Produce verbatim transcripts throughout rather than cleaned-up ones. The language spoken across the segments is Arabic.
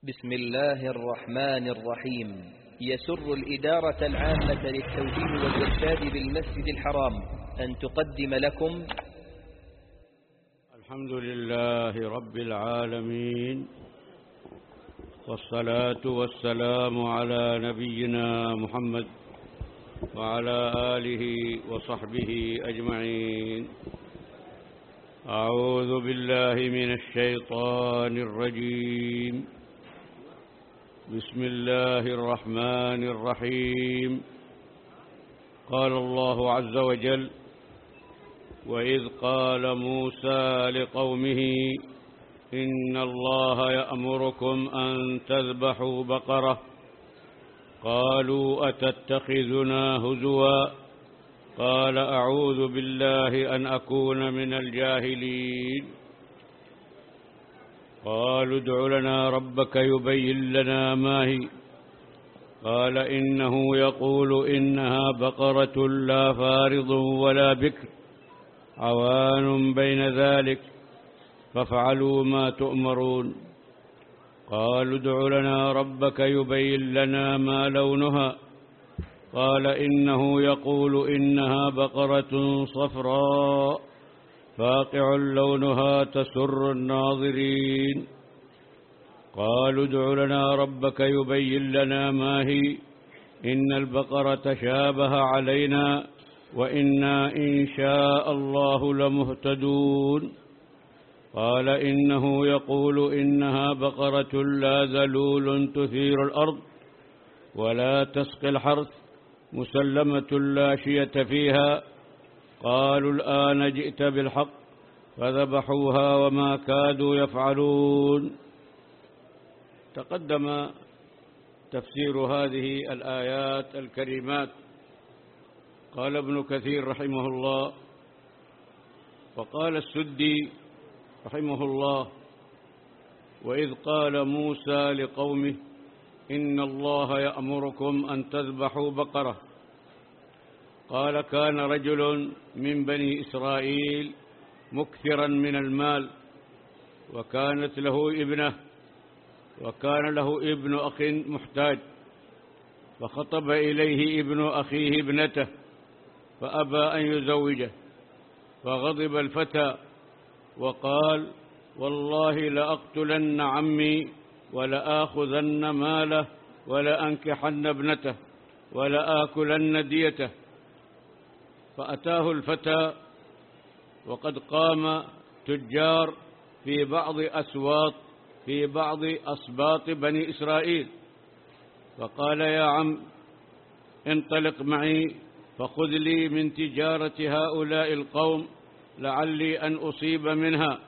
بسم الله الرحمن الرحيم. يسر الإدارة العامة للتوجيه والإرشاد بالمسجد الحرام أن تقدم لكم الحمد لله رب العالمين، والصلاة والسلام على نبينا محمد وعلى آله وصحبه أجمعين. أعوذ بالله من الشيطان الرجيم. بسم الله الرحمن الرحيم. قال الله عز وجل: وإذ قال موسى لقومه إن الله يأمركم أن تذبحوا بقرة قالوا أتتخذنا هزوا قال أعوذ بالله أن أكون من الجاهلين. قالوا ادع لنا ربك يبين لنا ما هي قال إنه يقول إنها بقرة لا فارض ولا بكر عوان بين ذلك فافعلوا ما تؤمرون. قالوا ادع لنا ربك يبين لنا ما لونها قال إنه يقول إنها بقرة صفراء فاقع لونها تسر الناظرين. قالوا ادع لنا ربك يبين لنا ما هي إن البقرة شابه علينا وإنا إن شاء الله لمهتدون. قال إنه يقول إنها بقرة لا ذلول تثير الأرض ولا تسقي الحرث مسلمة لا شية فيها. قالوا الآن جئت بالحق فذبحوها وما كادوا يفعلون. تقدم تفسير هذه الآيات الكريمات. قال ابن كثير رحمه الله وقال السدي رحمه الله: وإذ قال موسى لقومه إن الله يأمركم أن تذبحوا بقرة. قال كان رجل من بني إسرائيل مكثرا من المال وكانت له ابنة وكان له ابن أخ محتاج، فخطب إليه ابن أخيه ابنته فأبى أن يزوجه، فغضب الفتى وقال: والله لأقتلن عمي ولآخذن ماله ولأنكحن ابنته ولآكلن ديته. فأتاه الفتى وقد قام تجار في بعض أسواط في بعض أسباط بني إسرائيل، فقال: يا عم انطلق معي فخذ لي من تجارة هؤلاء القوم لعلي أن أصيب منها،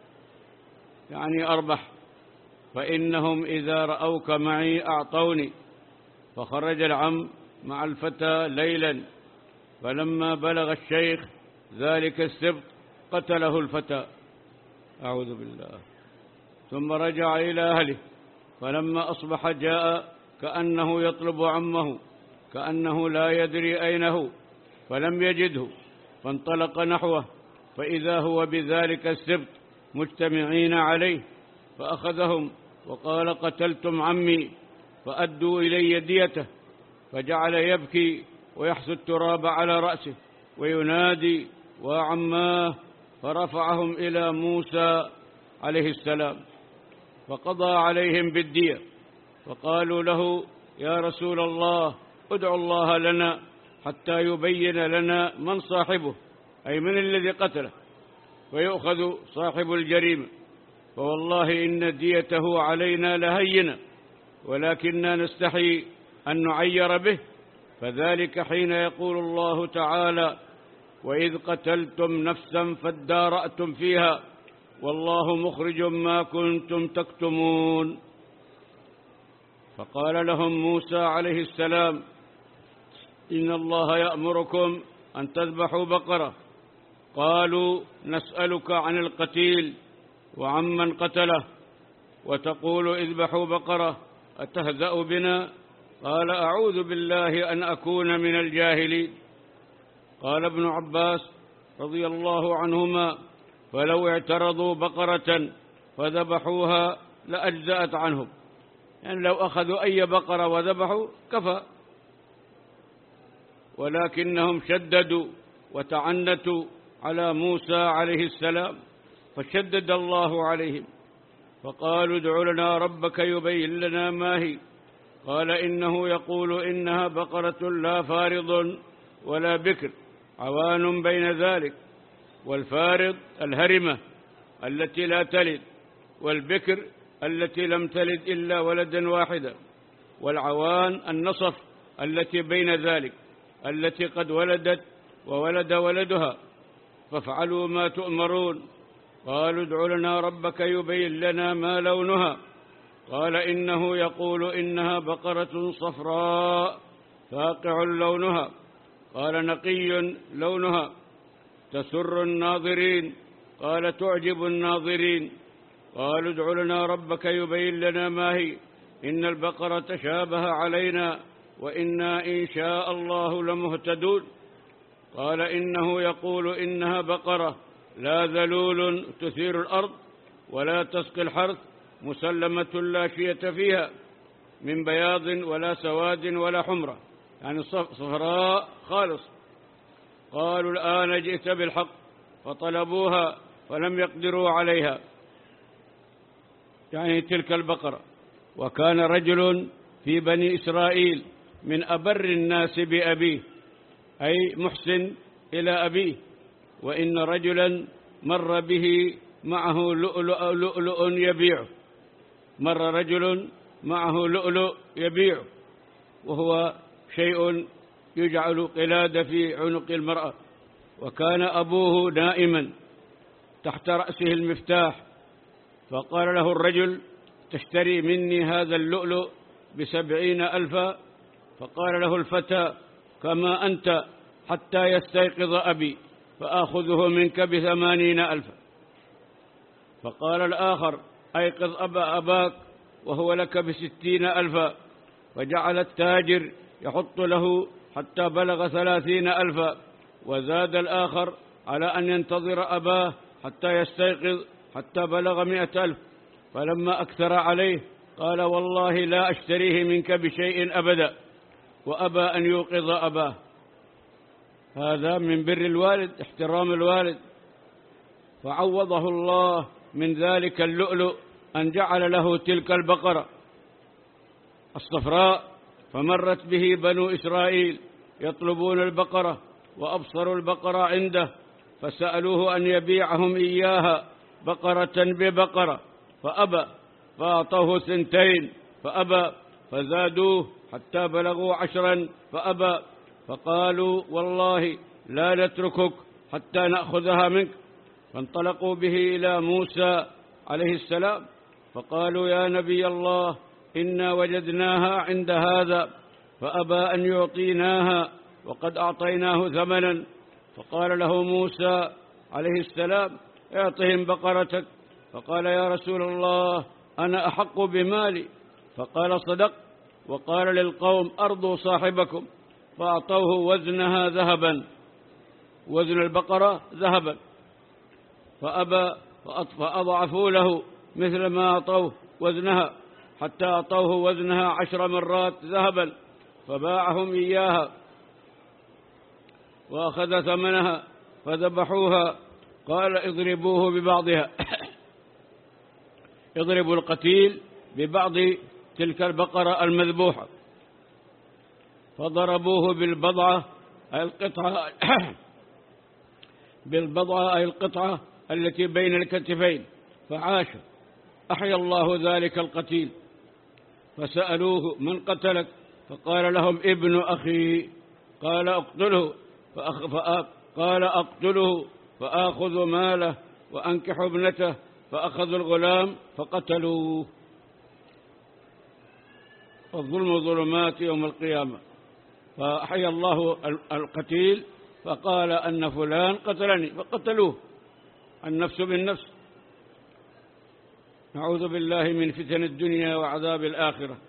يعني أربح، فإنهم إذا رأوك معي أعطوني. فخرج العم مع الفتى ليلا، فلما بلغ الشيخ ذلك السبط قتله الفتى، أعوذ بالله، ثم رجع إلى أهله. فلما أصبح جاء كأنه يطلب عمه كأنه لا يدري أين هو، فلم يجده، فانطلق نحوه فإذا هو بذلك السبط مجتمعين عليه، فأخذهم وقال: قتلتم عمي فأدوا إلي ديته. فجعل يبكي ويحث التراب على رأسه وينادي: وعماه. فرفعهم إلى موسى عليه السلام فقضى عليهم بالدية. فقالوا له: يا رسول الله ادعو الله لنا حتى يبين لنا من صاحبه، أي من الذي قتله، فيؤخذ صاحب الجريمة، فوالله إن ديته علينا لهينة ولكننا نستحي أن نعير به. فذلك حين يقول الله تعالى: وإذ قتلتم نفسا فادارأتم فيها والله مخرج ما كنتم تكتمون. فقال لهم موسى عليه السلام: إن الله يأمركم أن تذبحوا بقرة. قالوا: نسألك عن القتيل وعمن قتله وتقول اذبحوا بقرة، أتهزأ بنا؟ قال: أعوذ بالله أن أكون من الجاهلين. قال ابن عباس رضي الله عنهما: فلو اعترضوا بقرة فذبحوها لأجزأت عنهم، يعني لو أخذوا أي بقرة وذبحوا كفى، ولكنهم شددوا وتعنتوا على موسى عليه السلام، فشدد الله عليهم فقالوا ادع لنا ربك يبين لنا ما هي. قال إنه يقول إنها بقرة لا فارض ولا بكر عوان بين ذلك، والفارض الهرمة التي لا تلد، والبكر التي لم تلد إلا ولدا واحدا، والعوان النصف التي بين ذلك التي قد ولدت وولد ولدها، فافعلوا ما تؤمرون. قالوا ادع لنا ربك يبين لنا ما لونها. قال إنه يقول إنها بقرة صفراء فاقع لونها. قال نقي لونها تسر الناظرين. قال تعجب الناظرين. قالوا ادع لنا ربك يبين لنا ما هي، إن البقرة تشابه علينا وإنا إن شاء الله لمهتدون. قال إنه يقول إنها بقرة لا ذلول تثير الأرض ولا تسقي الحرث، مسلمة لا شية فيها من بياض ولا سواد ولا حمرة، يعني صفراء خالص. قالوا الآن جئت بالحق، فطلبوها فلم يقدروا عليها، يعني تلك البقرة. وكان رجل في بني إسرائيل من أبر الناس بأبيه، أي محسن إلى أبيه، وإن رجلا مر به معه لؤلؤ لؤلؤ يبيعه، مر رجل معه لؤلؤ يبيعه، وهو شيء يجعل قلادة في عنق المرأة. وكان أبوه نائما تحت رأسه المفتاح، فقال له الرجل تشتري مني هذا اللؤلؤ بسبعين ألفا؟ فقال له الفتى كما أنت حتى يستيقظ أبي فآخذه منك بثمانين ألفا. فقال الآخر أيقظ أبا أباك وهو لك بستين ألفا. فجعل التاجر يحط له حتى بلغ ثلاثين ألفا، وزاد الآخر على أن ينتظر أباه حتى يستيقظ حتى بلغ مئة ألف. فلما أكثر عليه قال والله لا أشتريه منك بشيء أبدا، وأبى أن يوقظ أباه. هذا من بر الوالد، احترام الوالد. فعوضه الله من ذلك اللؤلؤ أن جعل له تلك البقرة الصفراء. فمرت به بنو إسرائيل يطلبون البقرة، وأبصروا البقرة عنده، فسألوه أن يبيعهم إياها بقرة ببقرة، فأبى. فأعطوه سنتين فأبى، فزادوه حتى بلغوا عشرا فأبى. فقالوا والله لا نتركك حتى نأخذها منك. فانطلقوا به إلى موسى عليه السلام، فقالوا يا نبي الله إنا وجدناها عند هذا فأبى أن يعطيناها وقد أعطيناه ثمنا. فقال له موسى عليه السلام اعطهم بقرتك. فقال يا رسول الله أنا أحق بمالي. فقال صدق. وقال للقوم أرضوا صاحبكم، فأعطوه وزنها ذهبا، وزن البقرة ذهبا، فأبى، فأضعفوا له مثل ما أعطوه وزنها، حتى أعطوه وزنها عشر مرات ذهبا، فباعهم إياها وأخذ ثمنها فذبحوها. قال اضربوه ببعضها اضربوا القتيل ببعض تلك البقرة المذبوحة. فضربوه بالبضعة أي القطعة بالبضعة أي القطعة التي بين الكتفين، فعاش. أحيا الله ذلك القتيل. فسألوه من قتلك؟ فقال لهم ابن أخي. قال اقتله. فأخ... فأ... قال أقتله فآخذ ماله وأنكح ابنته. فأخذوا الغلام فقتلوه. الظلم ظلمات يوم القيامة. فأحيا الله القتيل فقال أن فلان قتلني فقتلوه، النفس بالنفس. نعوذ بالله من فتن الدنيا وعذاب الآخرة.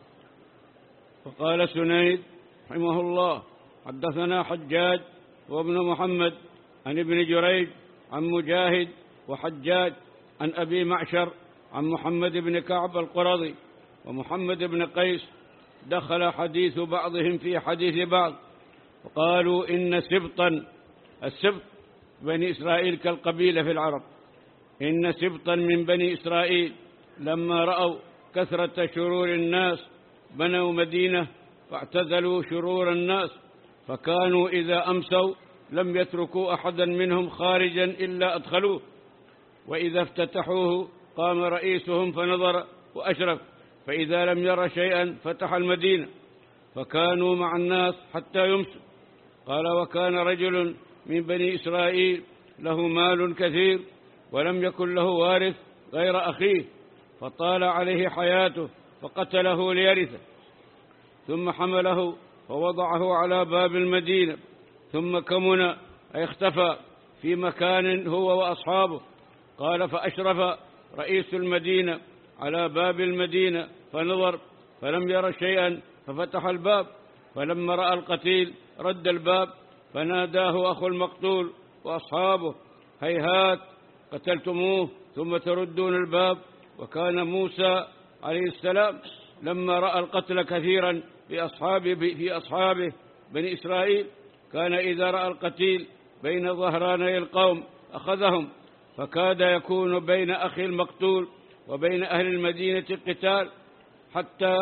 فقال سنيد رحمه الله حدثنا حجاج وابن محمد عن ابن جريج عن مجاهد وحجاج عن أبي معشر عن محمد بن كعب القرظي ومحمد بن قيس دخل حديث بعضهم في حديث بعض، وقالوا إن سبطا، السبط بني إسرائيل كالقبيلة في العرب، إن سبطا من بني إسرائيل لما رأوا كثرة شرور الناس بنوا مدينة فاعتزلوا شرور الناس، فكانوا إذا أمسوا لم يتركوا أحدا منهم خارجا إلا أدخلوه، وإذا افتتحوه قام رئيسهم فنظر وأشرف، فإذا لم ير شيئا فتح المدينة، فكانوا مع الناس حتى يمسوا. قال: وكان رجل من بني إسرائيل له مال كثير ولم يكن له وارث غير أخيه، فطال عليه حياته فقتله ليرثه، ثم حمله فوضعه على باب المدينة، ثم كمن أي اختفى في مكان هو وأصحابه. قال: فأشرف رئيس المدينة على باب المدينة فنظر فلم ير شيئا ففتح الباب، فلما رأى القتيل رد الباب، فناداه أخو المقتول وأصحابه: هيهات قتلتموه ثم تردون الباب. وكان موسى عليه السلام لما رأى القتل كثيرا في أصحابه, في أصحابه بني إسرائيل كان إذا رأى القتيل بين ظهراني القوم أخذهم، فكاد يكون بين أخي المقتول وبين أهل المدينة قتال، حتى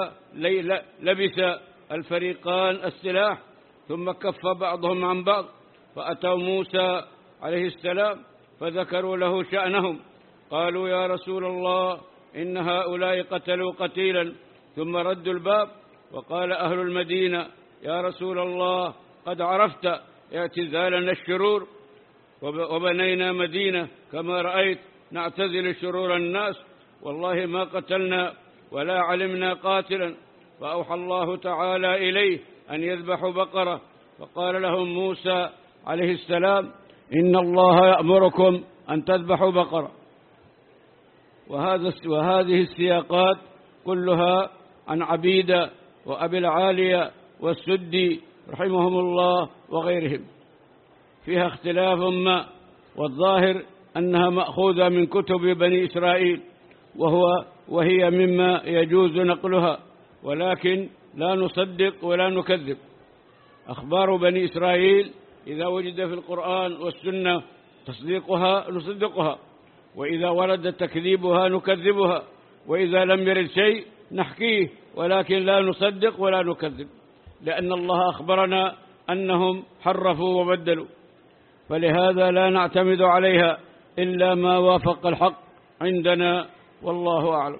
لبس الفريقان السلاح، ثم كف بعضهم عن بعض، فأتوا موسى عليه السلام فذكروا له شأنهم. قالوا: يا رسول الله، إن هؤلاء قتلوا قتيلا ثم ردوا الباب. وقال أهل المدينة: يا رسول الله، قد عرفت اعتزالنا الشرور، وبنينا مدينة كما رأيت نعتزل شرور الناس، والله ما قتلنا ولا علمنا قاتلا. فأوحى الله تعالى إليه أن يذبحوا بقرة، فقال لهم موسى عليه السلام: إن الله يأمركم أن تذبحوا بقرة. وهذا وهذه السياقات كلها عن عبيدة وأبي العالية والسدي رحمهم الله وغيرهم، فيها اختلاف ما، والظاهر أنها مأخوذة من كتب بني إسرائيل، وهو وهي مما يجوز نقلها، ولكن لا نصدق ولا نكذب. أخبار بني إسرائيل إذا وجد في القرآن والسنة تصديقها نصدقها، وإذا ورد تكذيبها نكذبها، وإذا لم يرد شيء نحكيه، ولكن لا نصدق ولا نكذب، لأن الله أخبرنا أنهم حرفوا وبدلوا، فلهذا لا نعتمد عليها إلا ما وافق الحق عندنا، والله أعلم.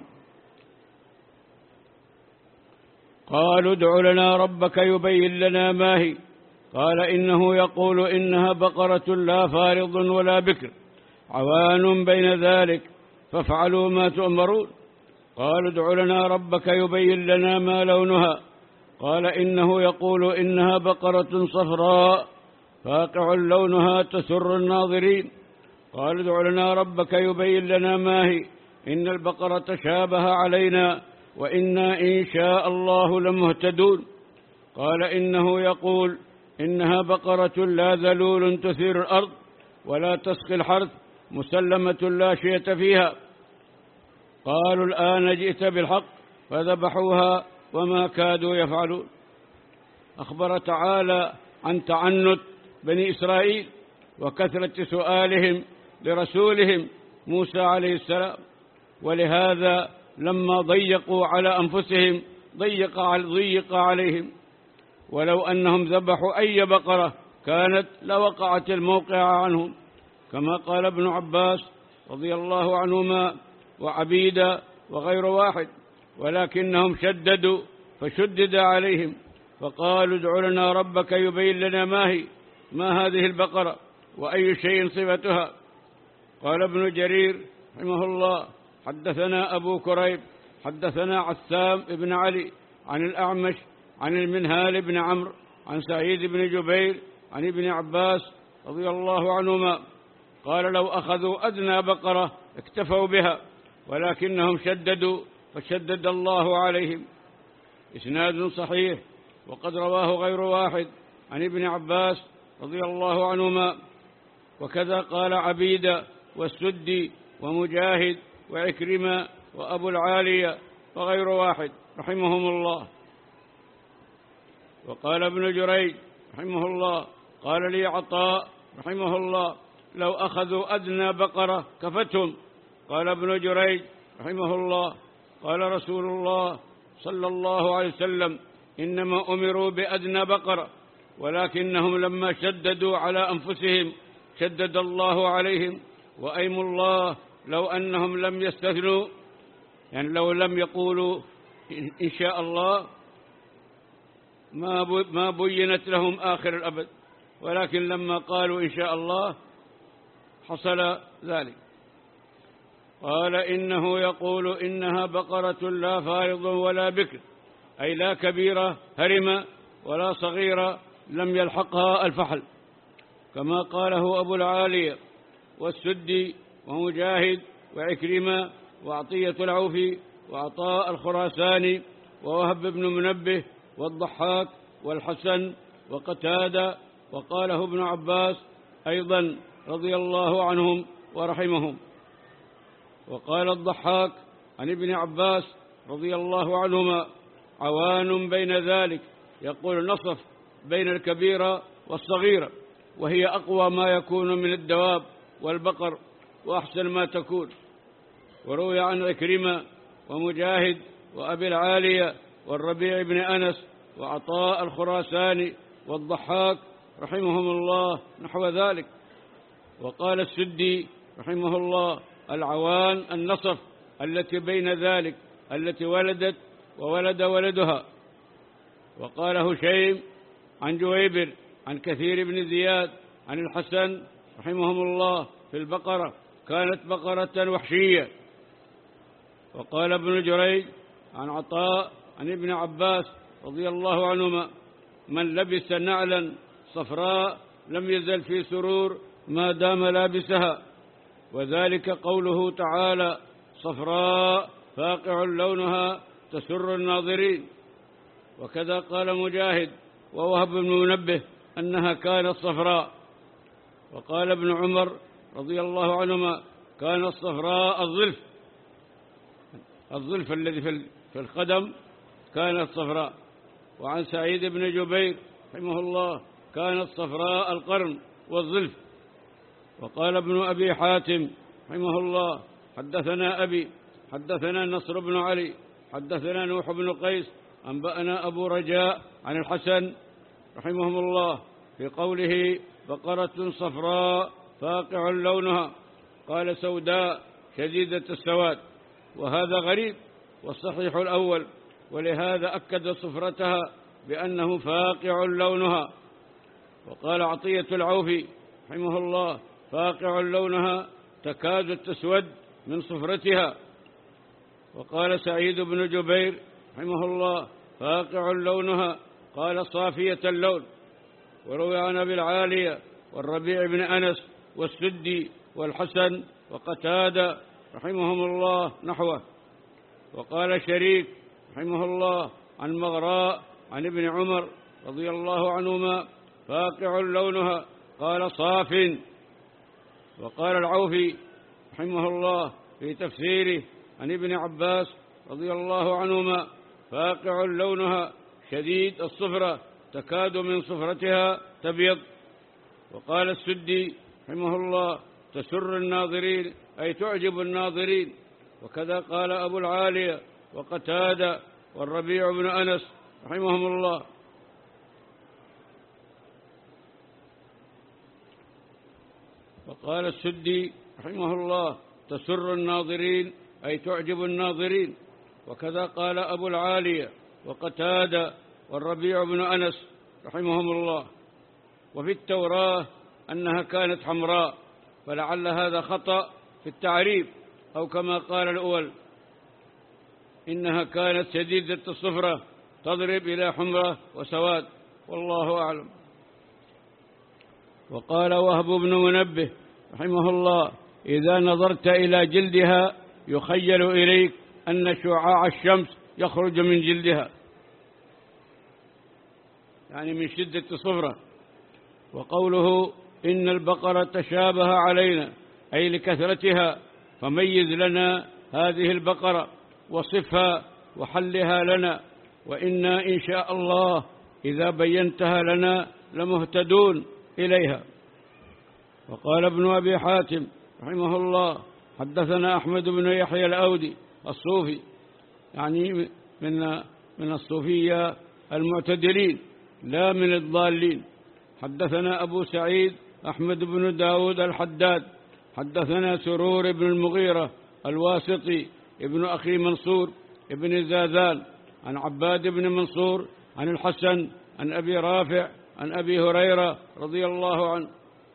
قالوا: ادع لنا ربك يبين لنا ما هي. قال: إنه يقول إنها بقرة لا فارض ولا بكر عوان بين ذلك، فافعلوا ما تؤمرون. قالوا: ادع لنا ربك يبين لنا ما لونها. قال: إنه يقول إنها بقرة صفراء فاقع لونها تسر الناظرين. قالوا: ادع لنا ربك يبين لنا ما هي، إن البقرة شابه علينا وإنا إن شاء الله لمهتدون. قال: إنه يقول إنها بقرة لا ذلول تثير الأرض ولا تسقي الحرث مسلمة لا شية فيها. قالوا: الآن جئت بالحق، فذبحوها وما كادوا يفعلون. أخبر تعالى عن تعنت بني إسرائيل وكثرة سؤالهم لرسولهم موسى عليه السلام، ولهذا لما ضيقوا على أنفسهم ضيق ضيق عليهم، ولو أنهم ذبحوا أي بقرة كانت لوقعت الموقع عنهم، كما قال ابن عباس رضي الله عنهما وعبيدة وغير واحد، ولكنهم شددوا فشدد عليهم، فقالوا: ادع لنا ربك يبين لنا ما هي، ما هذه البقرة وأي شيء صفتها. قال ابن جرير رحمه الله: حدثنا أبو كريب حدثنا عسام بن علي عن الأعمش عن المنهال بن عمرو عن سعيد بن جبير عن ابن عباس رضي الله عنهما قال: لو أخذوا أدنى بقرة اكتفوا بها، ولكنهم شددوا فشدد الله عليهم. إسناد صحيح، وقد رواه غير واحد عن ابن عباس رضي الله عنهما، وكذا قال عبيدة والسدي ومجاهد وعكرمة وأبو العالية وغير واحد رحمهم الله. وقال ابن جريج رحمه الله قال لي عطاء رحمه الله لو أخذوا أدنى بقرة كفتهم. قال ابن جريج رحمه الله قال رسول الله صلى الله عليه وسلم إنما أمروا بأدنى بقرة ولكنهم لما شددوا على أنفسهم شدد الله عليهم. وأيم الله لو أنهم لم يستثنوا، يعني لو لم يقولوا إن شاء الله ما بينت لهم آخر الأبد، ولكن لما قالوا إن شاء الله حصل ذلك. قال إنه يقول إنها بقرة لا فارض ولا بكر، أي لا كبيرة هرمة ولا صغيرة لم يلحقها الفحل، كما قاله أبو العالية والسدي ومجاهد وعكرمة وعطية العوفي وعطاء الخراساني ووهب بن منبه والضحاك والحسن وقتادة، وقاله ابن عباس أيضا رضي الله عنهم ورحمهم. وقال الضحاك عن ابن عباس رضي الله عنهما عوان بين ذلك، يقول نصف بين الكبيرة والصغيرة، وهي أقوى ما يكون من الدواب والبقر وأحسن ما تكون. وروي عن عكرمة ومجاهد وأبي العالية والربيع بن أنس وعطاء الخراساني والضحاك رحمهم الله نحو ذلك. وقال السدي رحمه الله العوان النصف التي بين ذلك التي ولدت وولد ولدها. وقال هشيم عن جويبر عن كثير بن زياد عن الحسن رحمهم الله في البقرة كانت بقرة وحشية. وقال ابن جريج عن عطاء عن ابن عباس رضي الله عنهما من لبس نعلا صفراء لم يزل في سرور ما دام لابسها، وذلك قوله تعالى صفراء فاقع لونها تسر الناظرين. وكذا قال مجاهد ووهب بن منبه أنها كانت صفراء. وقال ابن عمر رضي الله عنهما كانت صفراء الظلف، الظلف الذي في القدم كانت صفراء. وعن سعيد بن جبير رحمه الله كانت صفراء القرن والظلف. وقال ابن أبي حاتم رحمه الله حدثنا أبي حدثنا نصر بن علي حدثنا نوح بن قيس أنبأنا أبو رجاء عن الحسن رحمهم الله في قوله بقرة صفراء فاقع لونها قال سوداء شديدة السواد، وهذا غريب والصحيح الأول، ولهذا أكد صفرتها بأنه فاقع لونها. وقال عطية العوفي رحمه الله فاقع لونها تكاد تسود من صفرتها. وقال سعيد بن جبير رحمه الله فاقع لونها قال صافية اللون. وروي عن أبي العالية والربيع بن أنس والسدي والحسن وقتادة رحمهم الله نحوه. وقال شريك رحمه الله عن مغراء عن ابن عمر رضي الله عنهما فاقع لونها قال صاف. وقال العوفي رحمه الله في تفسيره عن ابن عباس رضي الله عنهما فاقع لونها شديد الصفرة تكاد من صفرتها تبيض. وقال السدي رحمه الله تسر الناظرين أي تعجب الناظرين. وكذا قال أبو العالية وقتادة والربيع بن أنس رحمهم الله. وقال السدي رحمه الله تسر الناظرين أي تعجب الناظرين. وكذا قال أبو العالية وقتادة والربيع بن أنس رحمهم الله. وفي التوراة أنها كانت حمراء، فلعل هذا خطأ في التعريف، أو كما قال الأول إنها كانت شديدة الصفرة تضرب إلى حمرة وسواد، والله أعلم. وقال وهب بن منبه رحمه الله إذا نظرت إلى جلدها يخيل إليك أن شعاع الشمس يخرج من جلدها، يعني من شدة الصفرة. وقوله إن البقرة تشابه علينا أي لكثرتها، فميز لنا هذه البقرة وصفها وحلها لنا، وإنا إن شاء الله إذا بينتها لنا لمهتدون إليها. وقال ابن أبي حاتم رحمه الله حدثنا أحمد بن يحيى الأودي الصوفي، يعني من من الصوفية المعتدلين لا من الضالين. حدثنا أبو سعيد أحمد بن داود الحداد حدثنا سرور بن المغيرة الواسطي ابن أخي منصور ابن زاذان عن عباد بن منصور عن الحسن عن أبي رافع عن أبي هريرة رضي الله عنه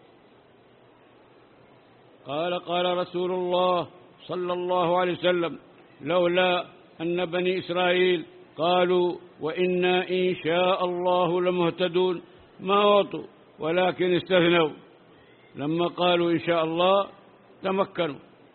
قال قال رسول الله صلى الله عليه وسلم: لولا أن بني إسرائيل قالوا وإنا إن شاء الله لمهتدون ما وطوا، ولكن استثنوا، لما قالوا إن شاء الله تمكنوا.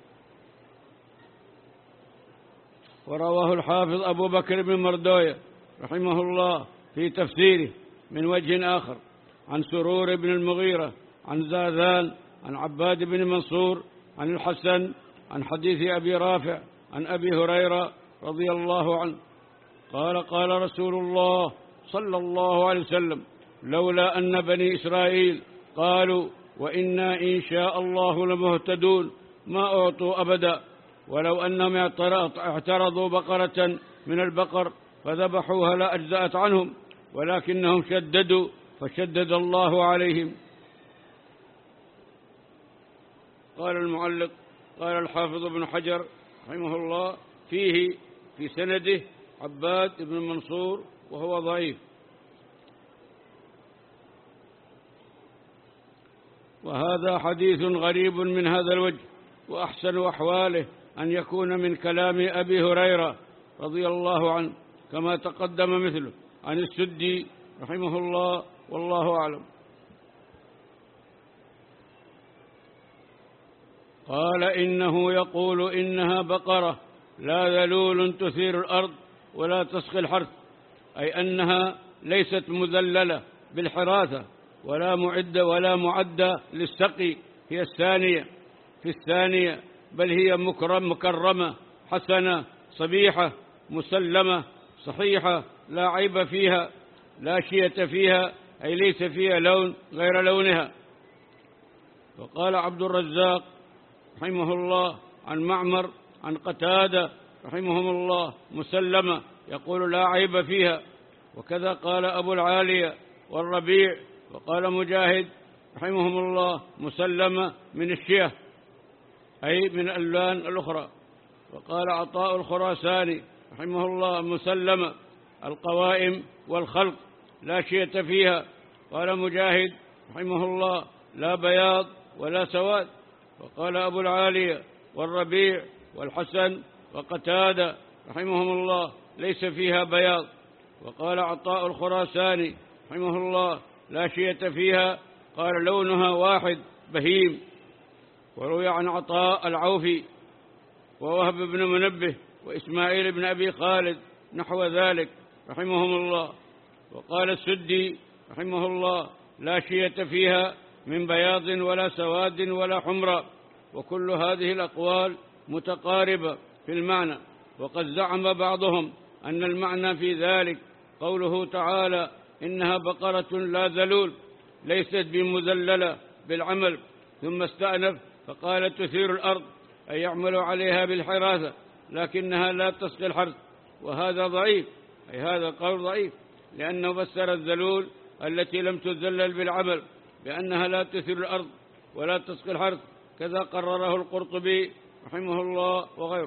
ورواه الحافظ أبو بكر بن مردوية رحمه الله في تفسيره من وجه آخر عن سرور بن المغيرة عن زاذان عن عباد بن منصور عن الحسن عن حديث أبي رافع عن أبي هريرة رضي الله عنه قال قال رسول الله صلى الله عليه وسلم: لولا أن بني إسرائيل قالوا وإنا إن شاء الله لمهتدون ما أعطوا أبدا، ولو أنهم اعترضوا بقرة من البقر فذبحوها لأجزأت عنهم، ولكنهم شددوا فشدد الله عليهم. قال المعلق قال الحافظ ابن حجر رحمه الله فيه في سنده عباد بن منصور وهو ضعيف. وهذا حديث غريب من هذا الوجه، وأحسن أحواله أن يكون من كلام أبي هريرة رضي الله عنه كما تقدم مثله عن السدي رحمه الله، والله أعلم. قال: إنه يقول إنها بقرة لا ذلول تثير الأرض ولا تسقي الحرث، أي أنها ليست مذللة بالحراثة ولا معدة ولا معدة للسقي، هي الثانية في الثانية، بل هي مكرم مكرمة حسنة صبيحة مسلمة صحيحة لا عيب فيها، لا شية فيها، أي ليس فيها لون غير لونها. وقال عبد الرزاق رحمه الله عن معمر عن قتادة رحمهم الله: مسلمة، يقول لا عيب فيها. وكذا قال أبو العالية والربيع. وقال مجاهد رحمهم الله: مسلمة من الشية، أي من الألوان الأخرى. وقال عطاء الخراساني رحمه الله: مسلمة القوائم والخلق لا شية فيها. قال مجاهد رحمه الله: لا بياض ولا سواد. وقال أبو العالية والربيع والحسن وقتادة رحمهم الله: ليس فيها بياض. وقال عطاء الخراساني رحمه الله: لا شية فيها. قال لونها واحد بهيم. وروي عن عطاء العوفي ووهب بن منبه وإسماعيل بن أبي خالد نحو ذلك رحمهم الله. وقال السدي رحمه الله: لا شية فيها من بياض ولا سواد ولا حمرة. وكل هذه الأقوال متقاربة في المعنى. وقد زعم بعضهم أن المعنى في ذلك قوله تعالى: إنها بقرة لا ذلول، ليست بمذللة بالعمل، ثم استأنف فقال: تثير الأرض، أي يعمل عليها بالحراثة، لكنها لا تسقي الحرث. وهذا ضعيف، أي هذا قول ضعيف، لأنه فسر الذلول التي لم تذلل بالعمل بأنها لا تثير الأرض ولا تسقي الحرث، كذا قرره القرطبي رحمه الله وغيره.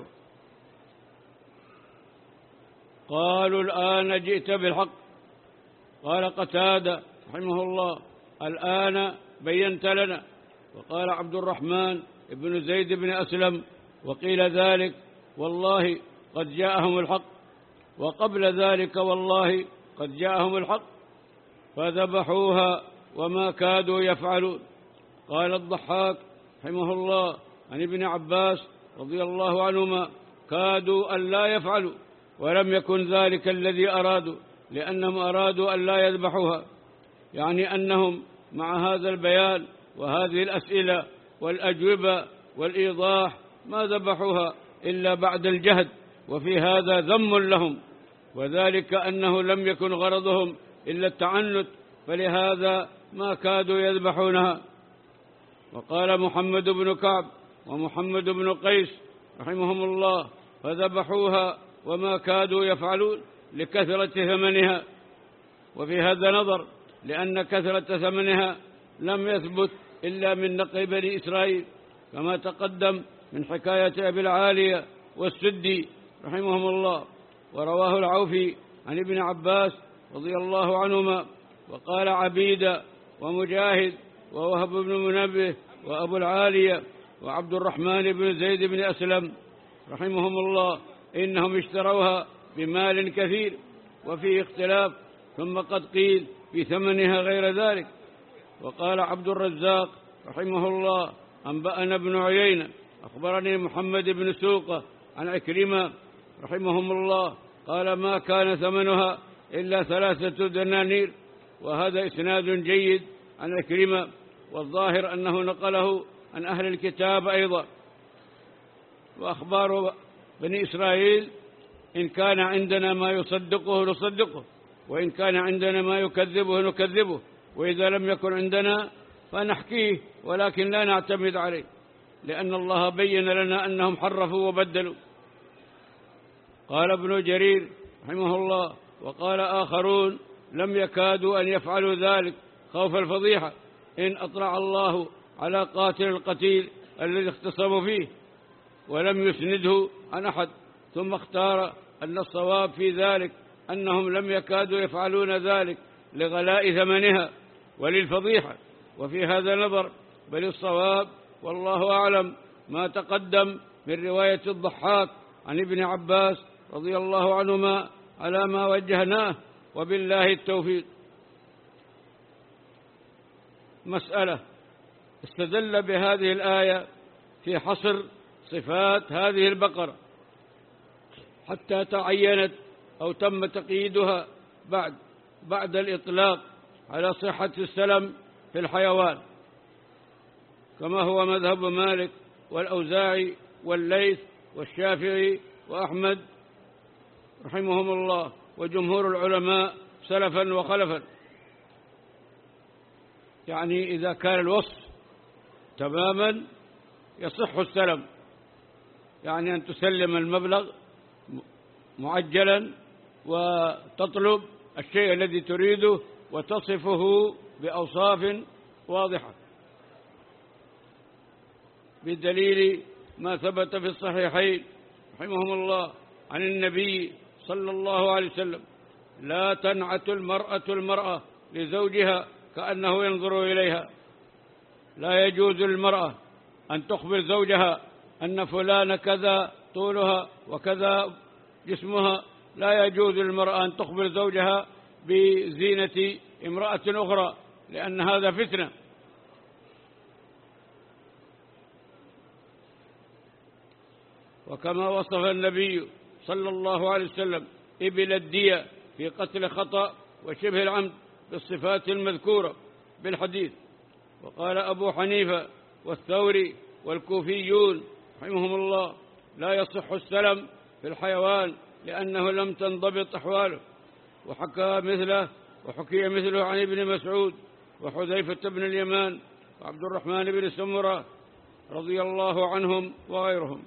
قالوا: الآن جئت بالحق. قال قتادة رحمه الله: الآن بينت لنا. وقال عبد الرحمن بن زيد بن أسلم: وقيل ذلك والله قد جاءهم الحق، وقبل ذلك والله قد جاءهم الحق، فذبحوها وما كادوا يفعلون. قال الضحاك رحمه الله عن ابن عباس رضي الله عنهما: كادوا أن لا يفعلوا، ولم يكن ذلك الذي أرادوا، لأنهم أرادوا أن لا يذبحوها، يعني أنهم مع هذا البيان وهذه الأسئلة والأجوبة والإيضاح ما ذبحوها إلا بعد الجهد وفي هذا ذم لهم، وذلك أنه لم يكن غرضهم إلا التعنت، فلهذا ما كادوا يذبحونها. وقال محمد بن كعب ومحمد بن قيس رحمهم الله: فذبحوها وما كادوا يفعلون لكثرة ثمنها. وفي هذا نظر، لأن كثرة ثمنها لم يثبت إلا من نقل بني إسرائيل، كما تقدم من حكاية أبي العالية والسدي رحمهم الله. ورواه العوفي عن ابن عباس رضي الله عنهما. وقال عبيدة ومجاهد ووهب بن منبه وأبو العالية وعبد الرحمن بن زيد بن أسلم رحمهم الله إنهم اشتروها بمال كثير، وفيه اختلاف، ثم قد قيل في ثمنها غير ذلك. وقال عبد الرزاق رحمه الله: أنبأنا ابن عيينة أخبرني محمد بن سوقة عن عكرمة رحمهم الله قال: ما كان ثمنها إلا ثلاثة دنانير. وهذا إسناد جيد عن عكرمة، والظاهر أنه نقله عن أهل الكتاب أيضا. وأخبار بني إسرائيل إن كان عندنا ما يصدقه نصدقه، وإن كان عندنا ما يكذبه نكذبه، وإذا لم يكن عندنا فنحكيه ولكن لا نعتمد عليه، لأن الله بين لنا أنهم حرفوا وبدلوا. قال ابن جرير رحمه الله: وقال آخرون: لم يكادوا أن يفعلوا ذلك خوف الفضيحة إن أطلع الله على قاتل القتيل الذي اختصموا فيه، ولم يسنده عن أحد. ثم اختار أن الصواب في ذلك أنهم لم يكادوا يفعلون ذلك لغلاء ثمنها وللفضيحة. وفي هذا نظر، بل الصواب والله أعلم ما تقدم من رواية الضحاك عن ابن عباس رضي الله عنهما على ما وجهناه، وبالله التوفيق. مسألة: استدل بهذه الآية في حصر صفات هذه البقرة حتى تعينت أو تم تقييدها بعد بعد الإطلاق على صحة السلم في الحيوان، كما هو مذهب مالك والأوزاعي والليث والشافعي وأحمد رحمهم الله وجمهور العلماء سلفا وخلفا. يعني إذا كان الوصف تماما يصح السلم، يعني أن تسلم المبلغ معجلا وتطلب الشيء الذي تريده وتصفه بأوصاف واضحة، بدليل ما ثبت في الصحيحين رحمهم الله عن النبي صلى الله عليه وسلم: لا تنعت المرأة المرأة لزوجها كأنه ينظر إليها. لا يجوز للمرأة أن تخبر زوجها أن فلان كذا طولها وكذا جسمها. لا يجوز للمرأة أن تخبر زوجها بزينة امرأة أخرى، لأن هذا فتنة. وكما وصف النبي صلى الله عليه وسلم إبل الدية في قتل خطأ وشبه العمد بالصفات المذكورة بالحديث. وقال أبو حنيفة والثوري والكوفيون رحمهم الله: لا يصح السلم في الحيوان لأنه لم تنضبط أحواله. وحكى مثله وحكي مثله عن ابن مسعود وحذيفة بن اليمان وعبد الرحمن بن سمرة رضي الله عنهم وغيرهم.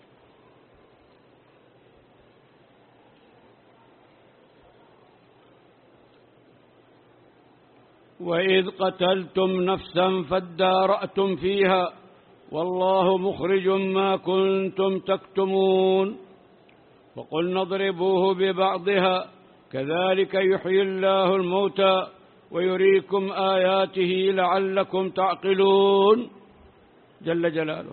وإذ قتلتم نفسا فادارأتم فيها والله مخرج ما كنتم تكتمون وقلنا اضربوه ببعضها كذلك يحيي الله الموتى ويريكم آياته لعلكم تعقلون جل جلاله.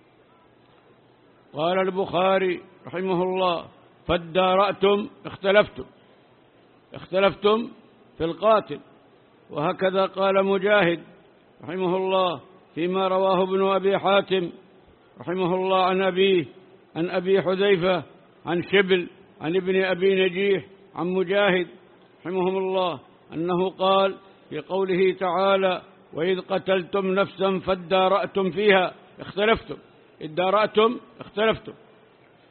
قال البخاري رحمه الله: فادارأتم اختلفتم اختلفتم في القاتل. وهكذا قال مجاهد رحمه الله فيما رواه ابن أبي حاتم رحمه الله عن أبيه عن أبي حذيفة عن شبل عن ابن أبي نجيح عن مجاهد رحمهم الله أنه قال في قوله تعالى: وإذ قتلتم نفسا فادارأتم فيها اختلفتم. ادارأتم اختلفتم.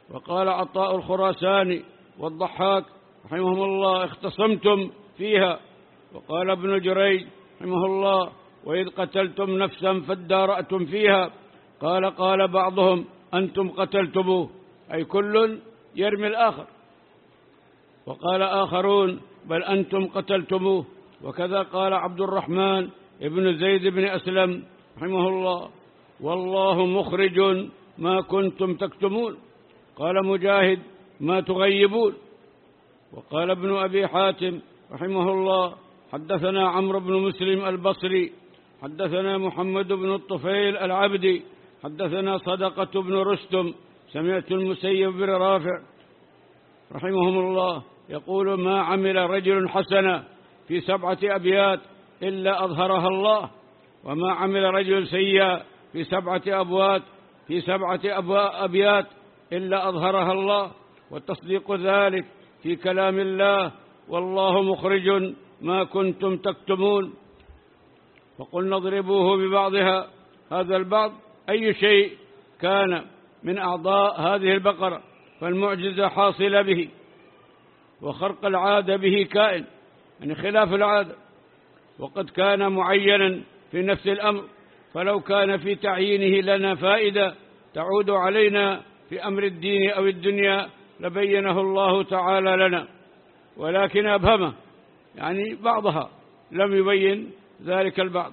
وقال عطاء الخراساني والضحاك رحمهم الله: اختصمتم فيها. وقال ابن جريج رحمه الله: وإذ قتلتم نفسا فادارأتم فيها. قال قال بعضهم: أنتم قتلتموه، أي كل يرمي الآخر. وقال آخرون: بل أنتم قتلتموه. وكذا قال عبد الرحمن ابن زيد بن أسلم رحمه الله: والله مخرج ما كنتم تكتمون. قال مجاهد: ما تغيبون. وقال ابن أبي حاتم رحمه الله: حدثنا عمرو بن مسلم البصري حدثنا محمد بن الطفيل العبدي حدثنا صدقة بن رستم سمعت المسيب بن رافع رحمهم الله يقول: ما عمل رجل حسنا في سبعة أبيات إلا أظهرها الله، وما عمل رجل سيئا في سبعة أبوات في سبعة أبيات إلا أظهرها الله، وتصديق ذلك في كلام الله: والله مخرج ما كنتم تكتمون. وقلنا اضربوه ببعضها. هذا البعض أي شيء كان من أعضاء هذه البقرة، فالمعجزة حاصلة به، وخرق العادة به كائن، يعني خلاف العادة، وقد كان معينا في نفس الأمر، فلو كان في تعيينه لنا فائدة تعود علينا في أمر الدين أو الدنيا لبينه الله تعالى لنا، ولكن أبهمه، يعني بعضها لم يبين ذلك البعض،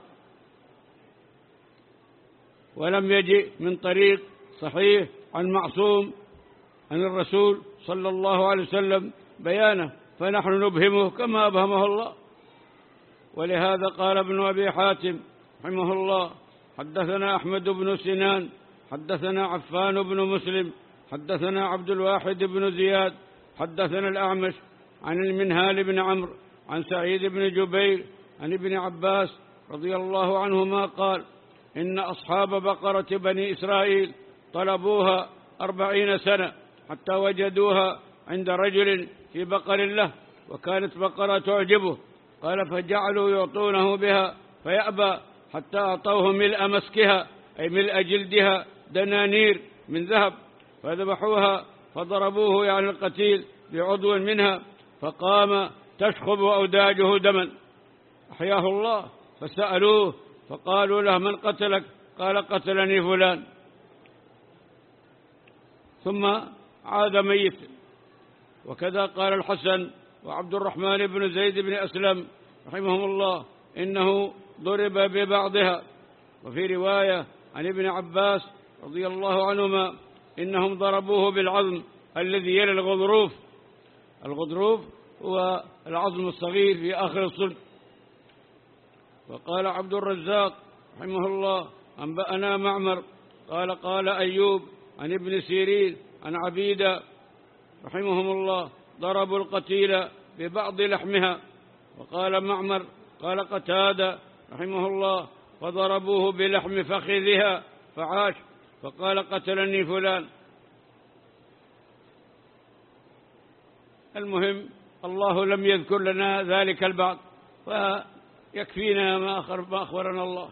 ولم يجئ من طريق صحيح عن معصوم عن الرسول صلى الله عليه وسلم بيانه، فنحن نبهمه كما أبهمه الله. ولهذا قال ابن أبي حاتم رحمه الله: حدثنا أحمد بن سنان حدثنا عفان بن مسلم حدثنا عبد الواحد بن زياد حدثنا الأعمش عن المنهال بن عمرو عن سعيد بن جبير عن ابن عباس رضي الله عنهما قال: إن أصحاب بقرة بني إسرائيل طلبوها أربعين سنة حتى وجدوها عند رجل في بقر له، وكانت بقرة تعجبه. قال: فجعلوا يعطونه بها فيأبى حتى أعطوه ملء مسكها، أي ملء جلدها، دنانير من ذهب، فذبحوها فضربوه يعني القتيل بعضو منها، فقام تشخب أوداجه دما. أحياه الله، فسألوه فقالوا له: من قتلك؟ قال: قتلني فلان، ثم عاد ميت. وكذا قال الحسن وعبد الرحمن بن زيد بن أسلم رحمهم الله: إنه ضرب ببعضها. وفي رواية عن ابن عباس رضي الله عنهما: إنهم ضربوه بالعظم الذي يلي الغضروف. الغضروف هو العظم الصغير في آخر الصلب. وقال عبد الرزاق رحمه الله: أنبأنا معمر قال: قال أيوب عن ابن سيرين عن عبيدة رحمهم الله: ضربوا القتيل ببعض لحمها. وقال معمر قال قتادة رحمه الله: فضربوه بلحم فخذها فعاش، فقال: قتلني فلان. المهم الله لم يذكر لنا ذلك البعض، فيكفينا ما أخبرنا الله.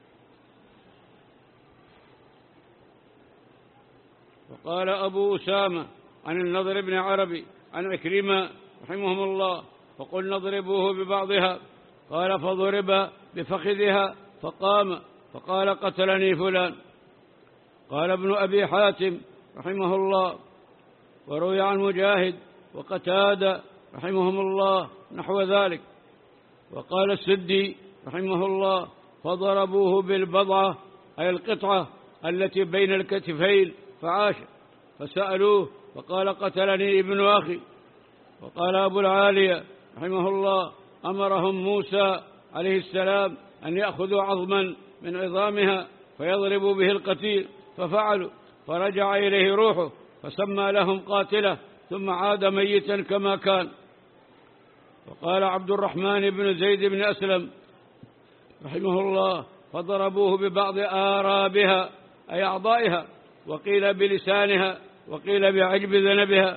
وقال أبو أسامة عن النضر بن عربي عن عكرمة رحمهم الله: فقلنا اضربوه ببعضها. قال: فضرب بفخذها فقام فقال: قتلني فلان. قال ابن أبي حاتم رحمه الله: وروي عن مجاهد وقتادة رحمهم الله نحو ذلك. وقال السدي رحمه الله: فضربوه بالبضعة، أي القطعة التي بين الكتفين، فعاش. فسألوه فقال: قتلني ابن أخي. وقال أبو العالية رحمه الله: أمرهم موسى عليه السلام أن يأخذوا عظما من عظامها فيضربوا به القتيل، ففعلوا، فرجع إليه روحه فسمى لهم قاتله، ثم عاد ميتا كما كان. وقال عبد الرحمن بن زيد بن أسلم رحمه الله: فضربوه ببعض آرابها، أي أعضائها، وقيل بلسانها، وقيل بعجب ذنبها،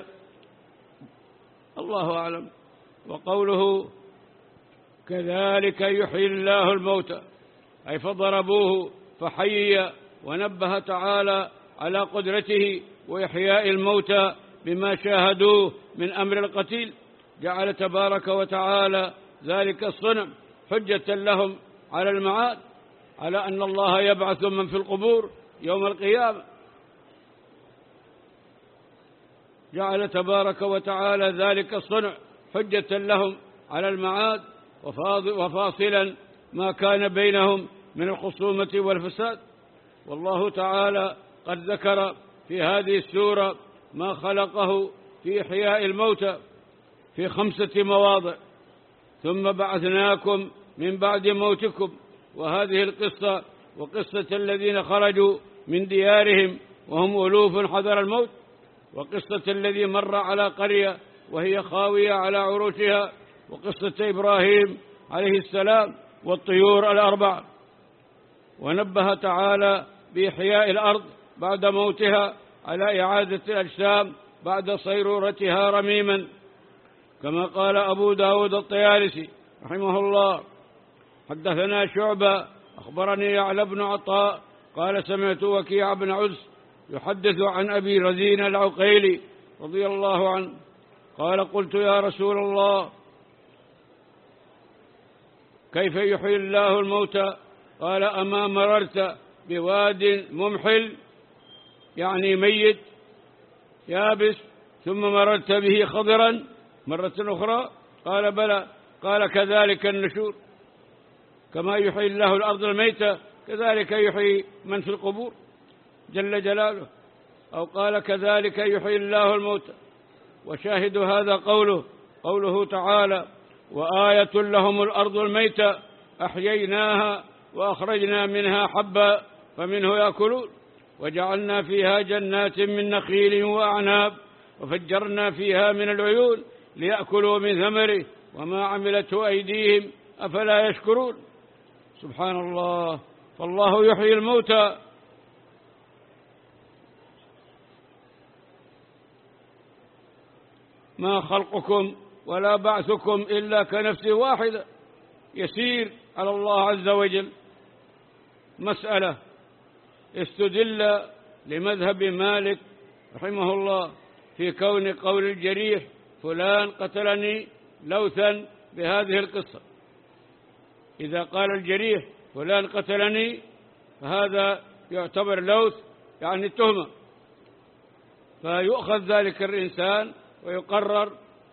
الله أعلم. وقوله: كذلك يحيي الله الموتى، أي فضربوه فحيي، ونبه تعالى على قدرته وإحياء الموتى بما شاهدوه من أمر القتيل، جعل تبارك وتعالى ذلك الصنع حجة لهم على المعاد، على أن الله يبعث من في القبور يوم القيامة. جعل تبارك وتعالى ذلك الصنع حجة لهم على المعاد، وفاصلا ما كان بينهم من الخصومة والفساد. والله تعالى قد ذكر في هذه السورة ما خلقه في إحياء الموتى في خمسة مواضع: ثم بعثناكم من بعد موتكم، وهذه القصة وقصة الذين خرجوا من ديارهم وهم ألوف حذر الموت، وقصة الذي مر على قرية وهي خاوية على عروشها، وقصة إبراهيم عليه السلام والطيور الأربع. ونبه تعالى بإحياء الأرض بعد موتها على إعادة الأجسام بعد صيرورتها رميما، كما قال أبو داود الطيالسي رحمه الله: حدثنا شعبة أخبرني يعلى بن عطاء قال سمعت وكيع بن عز يحدث عن أبي رزين العقيلي رضي الله عنه قال: قلت يا رسول الله كيف يحيي الله الموتى؟ قال: أما مررت بواد ممحل، يعني ميت يابس، ثم مررت به خضرا مرة أخرى؟ قال: بلى. قال: كذلك النشور، كما يحيي الله الأرض الميتة كذلك يحيي من في القبور جل جلاله. أو قال: كذلك يحيي الله الموتى. وشاهد هذا قوله قوله تعالى: وآية لهم الأرض الميتة أحييناها وأخرجنا منها حبا فمنه يأكلون وجعلنا فيها جنات من نخيل وأعناب وفجرنا فيها من العيون ليأكلوا من ثمره وما عملته أيديهم أفلا يشكرون. سبحان الله، فالله يحيي الموتى. ما خلقكم ولا بعثكم إلا كنفس واحدة. يسير على الله عز وجل. مسألة استدل لمذهب مالك رحمه الله في كون قول الجريح فلان قتلني لوثا بهذه القصة. إذا قال الجريح فلان قتلني فهذا يعتبر لوث، يعني التهمة، فيؤخذ ذلك الإنسان ويقرر،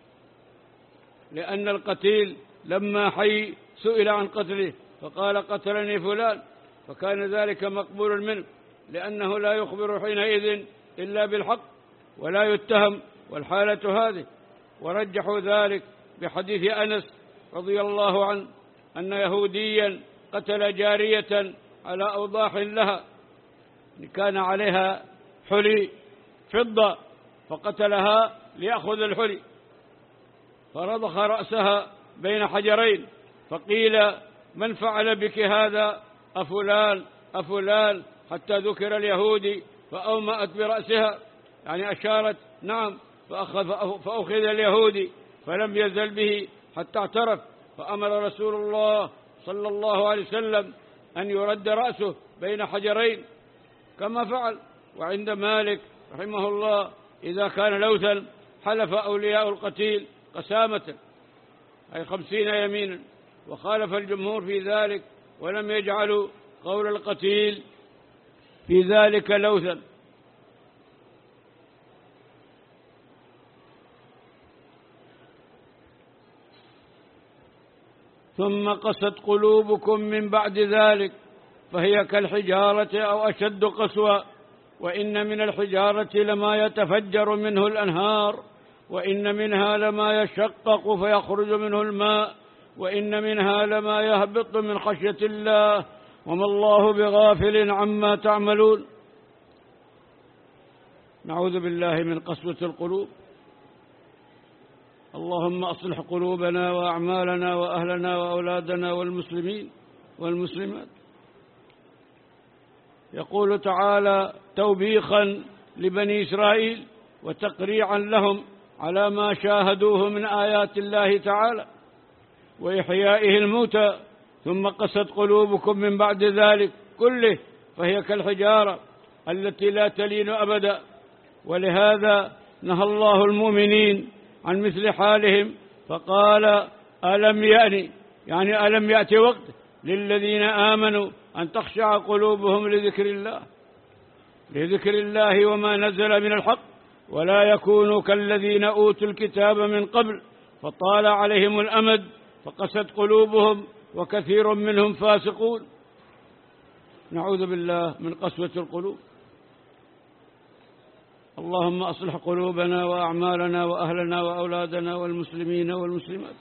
لأن القتيل لما حي سئل عن قتله فقال قتلني فلان، فكان ذلك مقبول منه، لأنه لا يخبر حينئذ إلا بالحق ولا يتهم، والحالة هذه. ورجحوا ذلك بحديث أنس رضي الله عنه أن يهوديا قتل جارية على أوضاح لها، كان عليها حلي فضة فقتلها ليأخذ الحلي، فرضخ رأسها بين حجرين، فقيل من فعل بك هذا؟ أفلان أفلان، حتى ذكر اليهودي فأومأت برأسها، يعني أشارت نعم، فأخذ, فأخذ اليهودي فلم يزل به حتى اعترف، فأمر رسول الله صلى الله عليه وسلم أن يرد رأسه بين حجرين كما فعل. وعند مالك رحمه الله إذا كان لوثا حلف أولياء القتيل قسامة أي خمسين يمينا، وخالف الجمهور في ذلك ولم يجعلوا قول القتيل في ذلك لوثا. ثم قست قلوبكم من بعد ذلك فهي كالحجارة أو أشد قسوة، وإن من الحجارة لما يتفجر منه الأنهار، وإن منها لما يشقق فيخرج منه الماء، وإن منها لما يهبط من خشية الله وما الله بغافل عما تعملون. نعوذ بالله من قسوة القلوب. اللهم أصلح قلوبنا وأعمالنا وأهلنا وأولادنا والمسلمين والمسلمات. يقول تعالى توبيخا لبني إسرائيل وتقريعا لهم على ما شاهدوه من آيات الله تعالى وإحيائه الموتى: ثم قست قلوبكم من بعد ذلك كله فهي كالحجارة التي لا تلين أبدا، ولهذا نهى الله المؤمنين عن مثل حالهم فقال ألم يأني يعني ألم يأتي وقت للذين آمنوا أن تخشع قلوبهم لذكر الله لذكر الله وما نزل من الحق ولا يكونوا كالذين أوتوا الكتاب من قبل فطال عليهم الأمد فقست قلوبهم وكثير منهم فاسقون. نعوذ بالله من قسوة القلوب. اللهم أصلح قلوبنا وأعمالنا وأهلنا وأولادنا والمسلمين والمسلمات.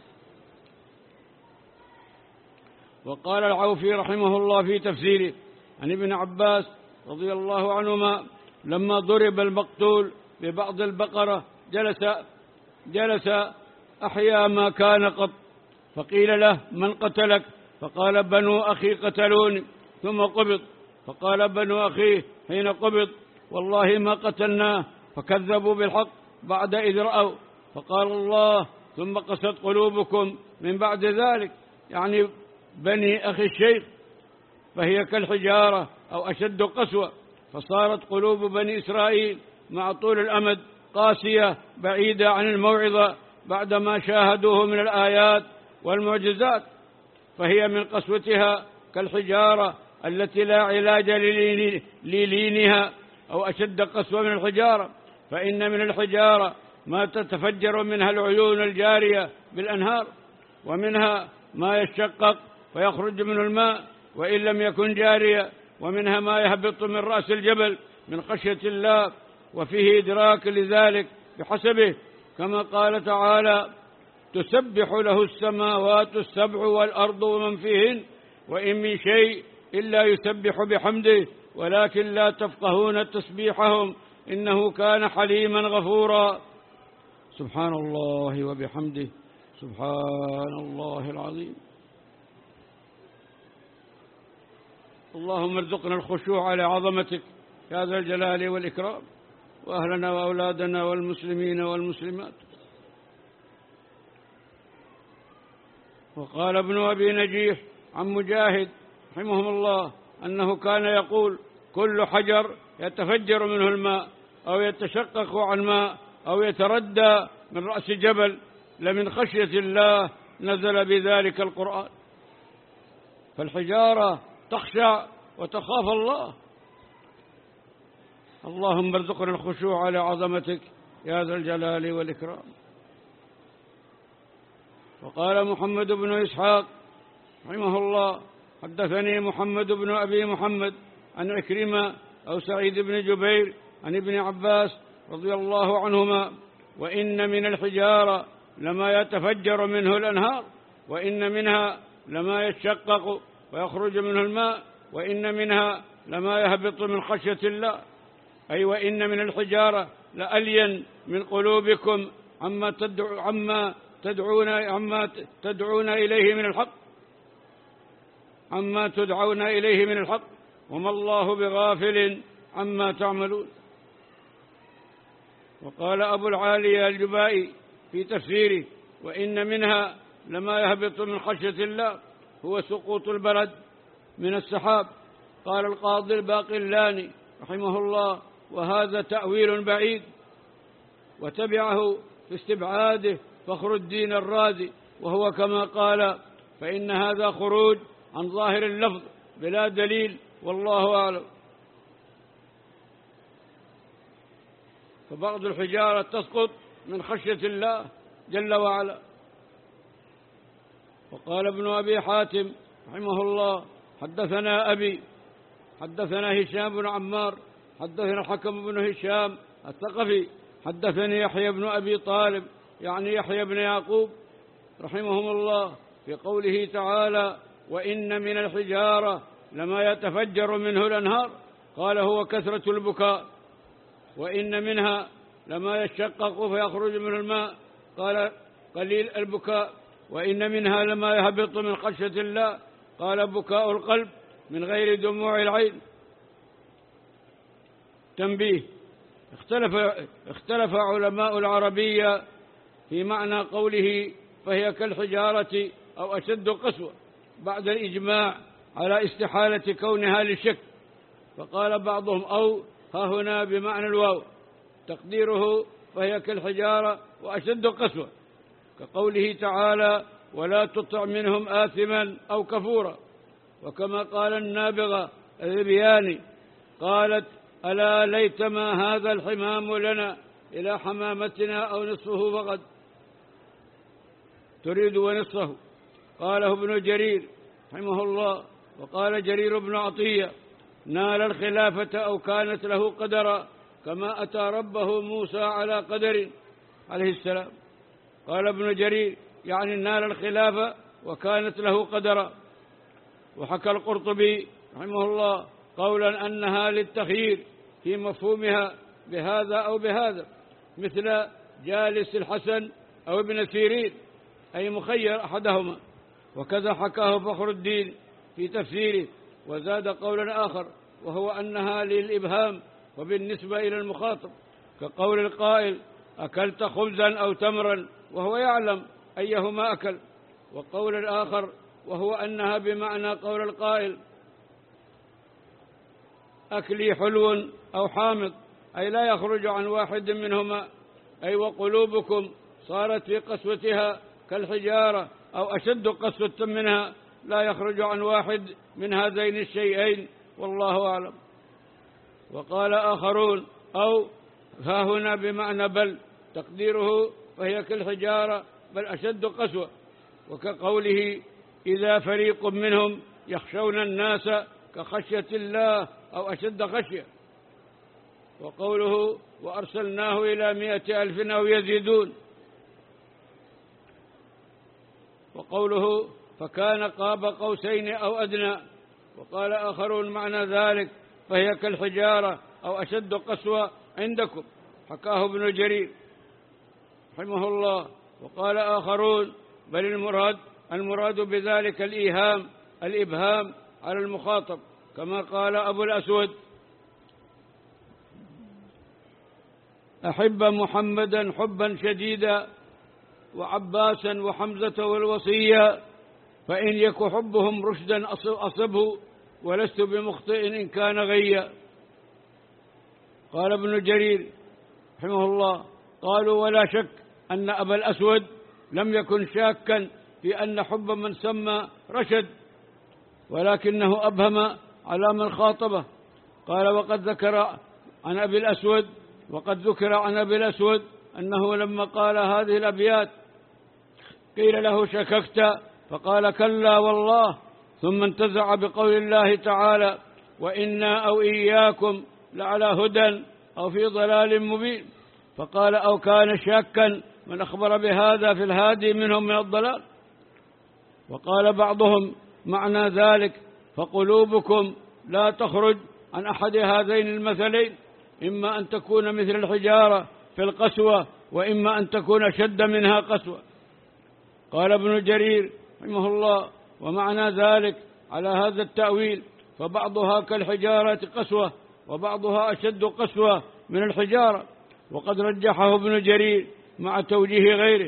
وقال العوفي رحمه الله في تفسيره عن ابن عباس رضي الله عنهما لما ضرب المقتول ببعض البقرة جلس جلس أحيا ما كان قط فقيل له من قتلك فقال بنو أخي قتلوني ثم قبض فقال بنو أخيه حين قبض والله ما قتلناه فكذبوا بالحق بعد إذ رأوا فقال الله ثم قست قلوبكم من بعد ذلك يعني بني أخي الشيخ فهي كالحجارة أو أشد قسوة فصارت قلوب بني إسرائيل مع طول الأمد قاسية بعيدة عن الموعظة بعدما شاهدوه من الآيات والمعجزات فهي من قسوتها كالحجارة التي لا علاج للينها أو أشد قسوة من الحجارة فإن من الحجارة ما تتفجر منها العيون الجارية بالأنهار ومنها ما يشقق ويخرج منه الماء وإن لم يكن جاريا ومنها ما يهبط من رأس الجبل من خشية الله وفيه إدراك لذلك بحسبه كما قال تعالى تسبح له السماوات السبع والأرض ومن فيهن وإن من شيء إلا يسبح بحمده ولكن لا تفقهون تسبيحهم إنه كان حليما غفورا. سبحان الله وبحمده سبحان الله العظيم. اللهم ارزقنا الخشوع لعظمتك يا ذا الجلال والإكرام وأهلنا وأولادنا والمسلمين والمسلمات. وقال ابن أبي نجيح عن مجاهد رحمه الله أنه كان يقول كل حجر يتفجر منه الماء أو يتشقق عن ماء أو يتردى من رأس جبل لمن خشية الله نزل بذلك القرآن. فالحجارة تخشع وتخاف الله. اللهم ارزقنا الخشوع لعظمتك يا ذا الجلال والإكرام. وقال محمد بن إسحاق رحمه الله حدثني محمد بن أبي محمد عن عكرمة أو سعيد بن جبير عن ابن عباس رضي الله عنهما وإن من الحجارة لما يتفجر منه الأنهار وإن منها لما يتشقق ويخرج منه الماء وإن منها لما يهبط من خشية الله أي وإن من الحجارة لألين من قلوبكم عما تدعو عما تدعون عما تدعون إليه من الحق عما تدعون إليه من الحق وما الله بغافل عما تعملون. وقال أبو العالية الجبائي في تفسيره وإن منها لما يهبط من خشية الله هو سقوط البرد من السحاب. قال القاضي الباقلاني رحمه الله وهذا تأويل بعيد وتبعه في استبعاده فخر الدين الرازي وهو كما قال فإن هذا خروج عن ظاهر اللفظ بلا دليل والله أعلم. فبعض الحجارة تسقط من خشية الله جل وعلا. وقال ابن أبي حاتم رحمه الله حدثنا أبي حدثنا هشام بن عمار حدثنا الحكم بن هشام الثقفي حدثني يحيى بن أبي طالب يعني يحيى بن يعقوب رحمهم الله في قوله تعالى وإن من الحجارة لما يتفجر منه الأنهار قال هو كثرة البكاء وإن منها لما يشقق فيخرج منه الماء قال قليل البكاء وإن منها لما يهبط من خشية الله قال بكاء القلب من غير دموع العين. تنبيه اختلف, اختلف علماء العربية في معنى قوله فهي كالحجارة أو أشد قسوة بعد الإجماع على استحالة كونها للشك فقال بعضهم أو ها هنا بمعنى الواو تقديره فهي كالحجارة وأشد قسوة، كقوله تعالى ولا تطع منهم آثما أو كفورا. وكما قال النابغة الذبياني قالت ألا ليتما هذا الحمام لنا إلى حمامتنا أو نصفه فقد تريد ونصفه. قاله ابن جرير رحمه الله. وقال جرير بن عطية نال الخلافة أو كانت له قدرا كما أتى ربه موسى على قدر عليه السلام. قال ابن جرير يعني نال الخلافة وكانت له قدرا. وحكى القرطبي رحمه الله قولا أنها للتخيير في مفهومها بهذا أو بهذا، مثل جالس الحسن أو ابن سيرين، أي مخير أحدهما. وكذا حكاه فخر الدين في تفسيره، وزاد قولا آخر وهو أنها للإبهام وبالنسبة إلى المخاطب، كقول القائل أكلت خبزا أو تمرا وهو يعلم أيهما أكل. وقول الآخر وهو أنها بمعنى قول القائل أكلي حلو أو حامض، أي لا يخرج عن واحد منهما، أي وقلوبكم صارت في قسوتها كالحجارة أو أشد قسوة منها، لا يخرج عن واحد من هذين الشيئين، والله أعلم. وقال آخرون أو ها هنا بمعنى بل، تقديره فهي كالحجارة بل أشد قسوة، وكقوله إذا فريق منهم يخشون الناس كخشية الله أو أشد خشية. وقوله وأرسلناه إلى مائة ألف أو يزيدون. وقوله فكان قاب قوسين أو أدنى. وقال آخرون معنى ذلك فهي كالحجارة أو أشد قسوة عندكم، حكاه ابن جرير رحمه الله. وقال آخرون بل المراد المراد بذلك الإيهام الإبهام على المخاطب، كما قال أبو الأسود أحب محمدا حبا شديدا وعباسا وحمزة والوصية فإن يك حبهم رشدا أصبه ولست بمخطئ إن كان غيا. قال ابن جرير رحمه الله قالوا ولا شك أن أبا الأسود لم يكن شاكا في أن حب من سمى رشد، ولكنه أبهم على من خاطبه. قال وقد ذكر عن أبي الأسود وقد ذكر عن أبي الأسود أنه لما قال هذه الأبيات قيل له شككت فقال كلا والله، ثم انتزع بقول الله تعالى وإنا أو إياكم لعلى هدى أو في ضلال مبين، فقال أو كان شاكا من أخبر بهذا في الهادي منهم من الضلال. وقال بعضهم معنى ذلك فقلوبكم لا تخرج عن أحد هذين المثلين، إما أن تكون مثل الحجارة في القسوة وإما أن تكون أشد منها قسوة. قال ابن جرير رحمه الله ومعنى ذلك على هذا التأويل فبعضها كالحجارة قسوة وبعضها أشد قسوة من الحجارة، وقد رجحه ابن جرير مع توجيه غيره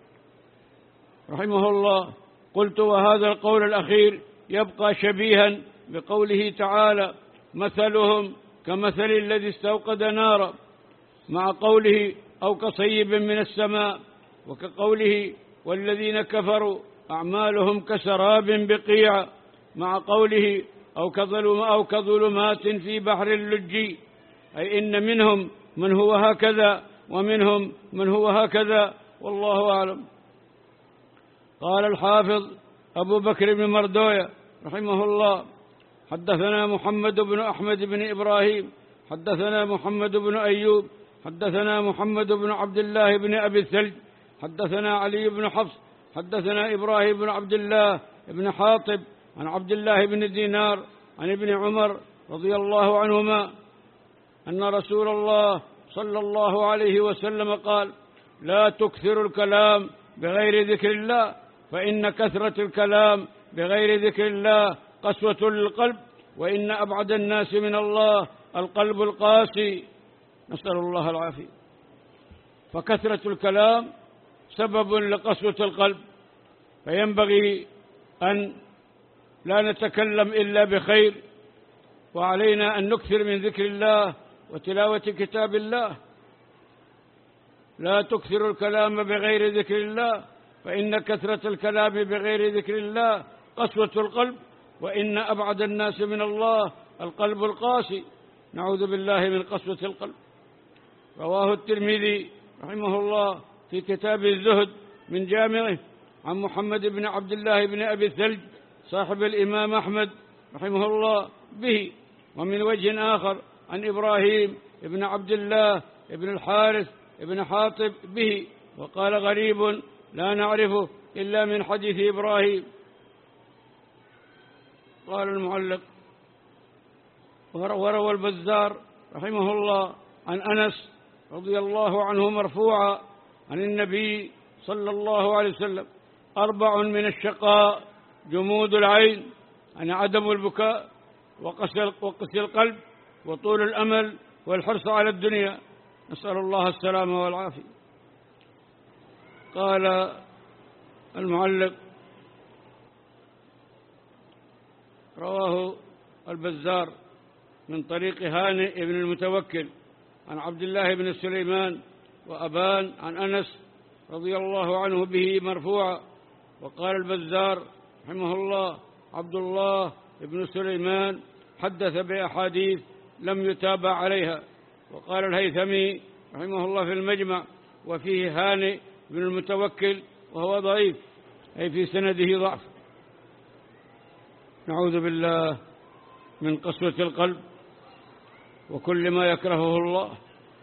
رحمه الله. قلت وهذا القول الأخير يبقى شبيها بقوله تعالى مثلهم كمثل الذي استوقد نارا، مع قوله أو كصيب من السماء، وكقوله والذين كفروا أعمالهم كسراب بقيع، مع قوله أو كظلم أو كظلمات في بحر اللجي، أي إن منهم من هو هكذا ومنهم من هو هكذا، والله أعلم. قال الحافظ أبو بكر بن مردوية رحمه الله حدثنا محمد بن أحمد بن إبراهيم حدثنا محمد بن أيوب حدثنا محمد بن عبد الله بن أبي الثلج حدثنا علي بن حفص حدثنا إبراهيم بن عبد الله بن حاطب عن عبد الله بن دينار عن ابن عمر رضي الله عنهما أن رسول الله صلى الله عليه وسلم قال لا تكثروا الكلام بغير ذكر الله، فإن كثرة الكلام بغير ذكر الله قسوة للقلب، وإن أبعد الناس من الله القلب القاسي، نسأل الله العافية. فكثرة الكلام سبب لقسوة القلب، فينبغي أن لا نتكلم إلا بخير، وعلينا أن نكثر من ذكر الله وتلاوة كتاب الله، لا تكثروا الكلام بغير ذكر الله، فإن كثرة الكلام بغير ذكر الله قسوة القلب، وإن أبعد الناس من الله القلب القاسي، نعوذ بالله من قسوة القلب. رواه الترمذي رحمه الله في كتاب الزهد من جامعه عن محمد بن عبد الله بن أبي الثلج صاحب الإمام أحمد رحمه الله به، ومن وجه آخر عن إبراهيم بن عبد الله بن الحارث بن حاطب به، وقال غريب لا نعرفه إلا من حديث إبراهيم. قال المعلق وروى البزار رحمه الله عن أنس رضي الله عنه مرفوعا عن النبي صلى الله عليه وسلم: أربع من الشقاء جمود العين، يعني عدم البكاء وقسي القلب وطول الأمل والحرص على الدنيا، نسأل الله السلامة والعافية. قال المعلق رواه البزار من طريق هانئ بن المتوكل عن عبد الله بن سليمان وأبان عن أنس رضي الله عنه به مرفوعا. وقال البزار رحمه الله: عبد الله بن سليمان حدث بأحاديث لم يتابع عليها. وقال الهيثمي رحمه الله في المجمع: وفيه هانئ بن المتوكل وهو ضعيف، أي في سنده ضعف. نعوذ بالله من قسوة القلب وكل ما يكرهه الله.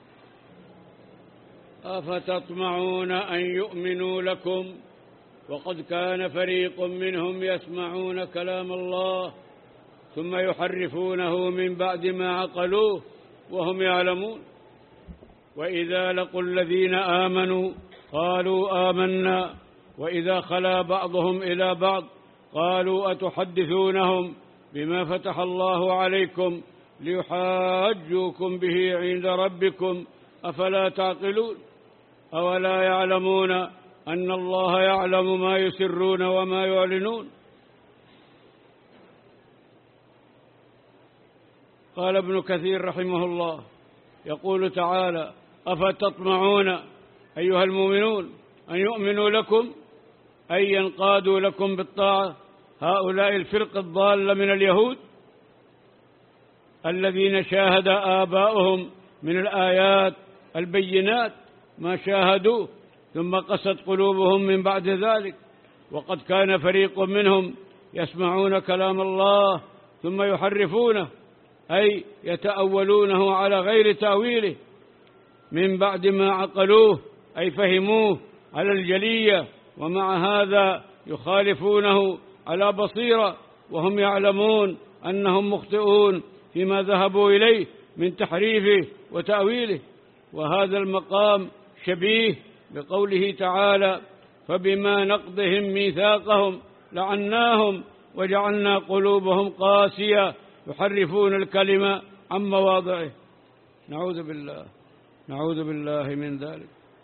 أفتطمعون أن يؤمنوا لكم وقد كان فريق منهم يسمعون كلام الله ثم يحرفونه من بعد ما عقلوه وهم يعلمون. وإذا لقوا الذين آمنوا قالوا آمنا وإذا خلا بعضهم إلى بعض قالوا أتحدثونهم بما فتح الله عليكم ليحاجوكم به عند ربكم أفلا تعقلون أولا يعلمون أن الله يعلم ما يسرون وما يعلنون. قال ابن كثير رحمه الله يقول تعالى: أفتطمعون أيها المؤمنون أن يؤمنوا لكم، أي ينقادوا لكم بالطاعة، هؤلاء الفرق الضالة من اليهود الذين شاهد آباؤهم من الآيات البينات ما شاهدوه ثم قست قلوبهم من بعد ذلك. وقد كان فريق منهم يسمعون كلام الله ثم يحرفونه، أي يتأولونه على غير تأويله من بعد ما عقلوه، أي فهموه على الجلية، ومع هذا يخالفونه على بصيرة وهم يعلمون أنهم مخطئون فيما ذهبوا إليه من تحريفه وتأويله. وهذا المقام شبيه بقوله تعالى: فبما نقضهم ميثاقهم لعناهم وجعلنا قلوبهم قاسية يحرفون الكلمة عن مواضعه. نعوذ بالله نعوذ بالله من ذلك.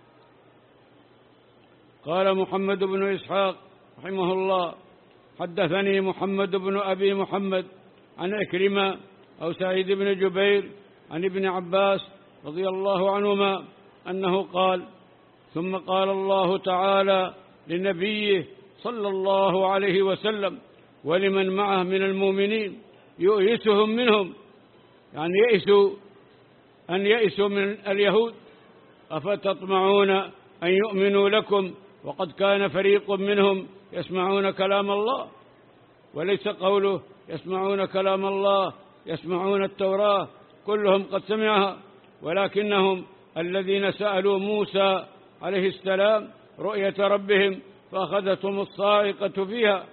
قال محمد بن إسحاق رحمه الله: حدثني محمد بن أبي محمد عن أكرمة أو سعيد بن جبير عن ابن عباس رضي الله عنهما أنه قال: ثم قال الله تعالى لنبيه صلى الله عليه وسلم ولمن معه من المؤمنين يؤيسهم منهم، يعني يئسوا أن يئسوا من اليهود: أفتطمعون أن يؤمنوا لكم وقد كان فريق منهم يسمعون كلام الله، وليس قوله يسمعون كلام الله يسمعون التوراة، كلهم قد سمعها، ولكنهم الذين سألوا موسى عليه السلام رؤية ربهم فأخذتهم الصاعقة فيها.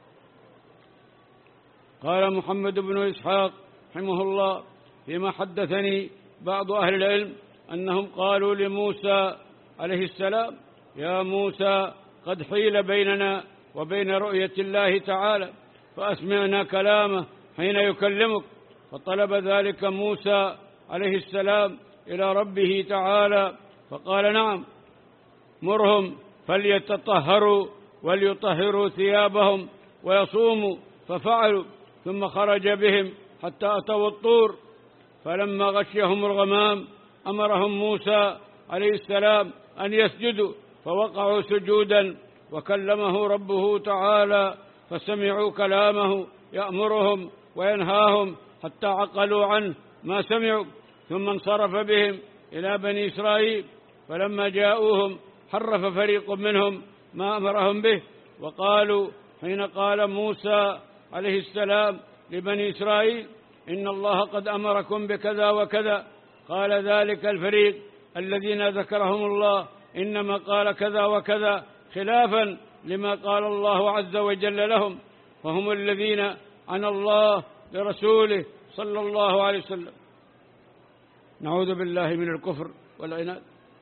قال محمد بن إسحاق رحمه الله فيما حدثني بعض أهل العلم أنهم قالوا لموسى عليه السلام: يا موسى قد حيل بيننا وبين رؤية الله تعالى فأسمعنا كلامه حين يكلمك. فطلب ذلك موسى عليه السلام إلى ربه تعالى فقال: نعم، مرهم فليتطهروا وليطهروا ثيابهم ويصوموا. ففعلوا، ثم خرج بهم حتى أتوا الطور، فلما غشيهم الغمام أمرهم موسى عليه السلام أن يسجدوا فوقعوا سجودا، وكلمه ربه تعالى فسمعوا كلامه يأمرهم وينهاهم حتى عقلوا عنه ما سمعوا، ثم انصرف بهم إلى بني إسرائيل، فلما جاءوهم حرف فريق منهم ما أمرهم به، وقالوا حين قال موسى عليه السلام لبني إسرائيل إن الله قد أمركم بكذا وكذا، قال ذلك الفريق الذين ذكرهم الله إنما قال كذا وكذا خلافا لما قال الله عز وجل لهم، فهم الذين عن الله لرسوله صلى الله عليه وسلم. نعوذ بالله من الكفر والعناد.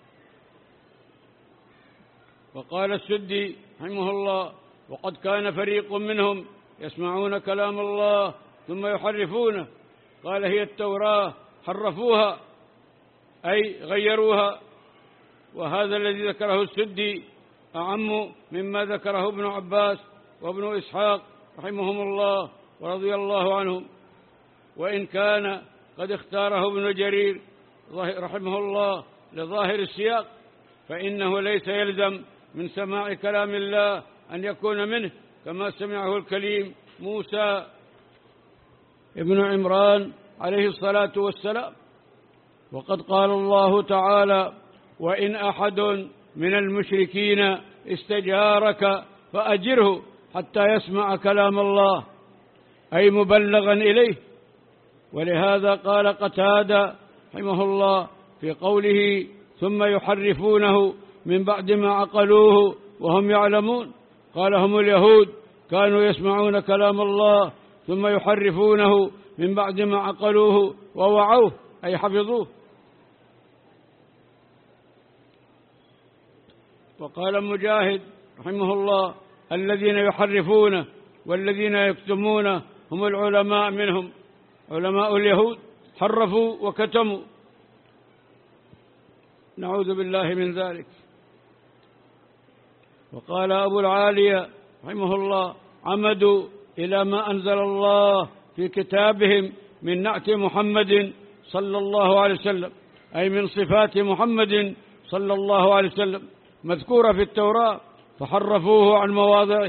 وقال السدي رحمه الله وقد كان فريق منهم يسمعون كلام الله ثم يحرفونه، قال هي التوراة حرفوها أي غيروها، وهذا الذي ذكره السدي أعم مما ذكره ابن عباس وابن إسحاق رحمهم الله ورضي الله عنهم، وإن كان قد اختاره ابن جرير رحمه الله لظاهر السياق، فإنه ليس يلزم من سماع كلام الله أن يكون منه كما سمعه الكليم موسى ابن عمران عليه الصلاة والسلام. وقد قال الله تعالى وإن أحد من المشركين استجارك فأجره حتى يسمع كلام الله، أي مبلغا إليه. ولهذا قال قتادة رحمه الله في قوله ثم يحرفونه من بعد ما عقلوه وهم يعلمون، قال هم اليهود كانوا يسمعون كلام الله ثم يحرفونه من بعد ما عقلوه ووعوه أي حفظوه. وقال مجاهد رحمه الله الذين يحرفون والذين يكتمون هم العلماء منهم، علماء اليهود حرفوا وكتموا، نعوذ بالله من ذلك. وقال أبو العالية رحمه الله عمدوا إلى ما أنزل الله في كتابهم من نعت محمد صلى الله عليه وسلم، أي من صفات محمد صلى الله عليه وسلم مذكورة في التوراة فحرفوه عن مواضعه.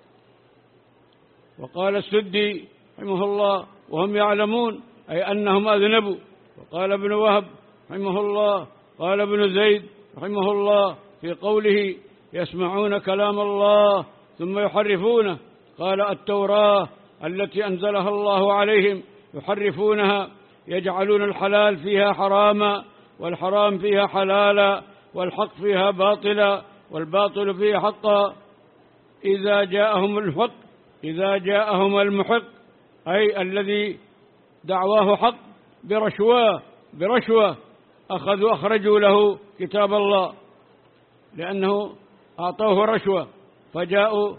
وقال السدي رحمه الله وهم يعلمون أي أنهم أذنبوا. وقال ابن وهب رحمه الله قال ابن زيد رحمه الله في قوله يسمعون كلام الله ثم يحرفونه، قال التوراة التي أنزلها الله عليهم يحرفونها، يجعلون الحلال فيها حراما والحرام فيها حلالا والحق فيها باطلا والباطل فيها حقا، إذا جاءهم الحق إذا جاءهم المحق أي الذي دعواه حق برشوة برشوة أخذوا أخرجوا له كتاب الله لأنه أعطوه رشوة فجاءوا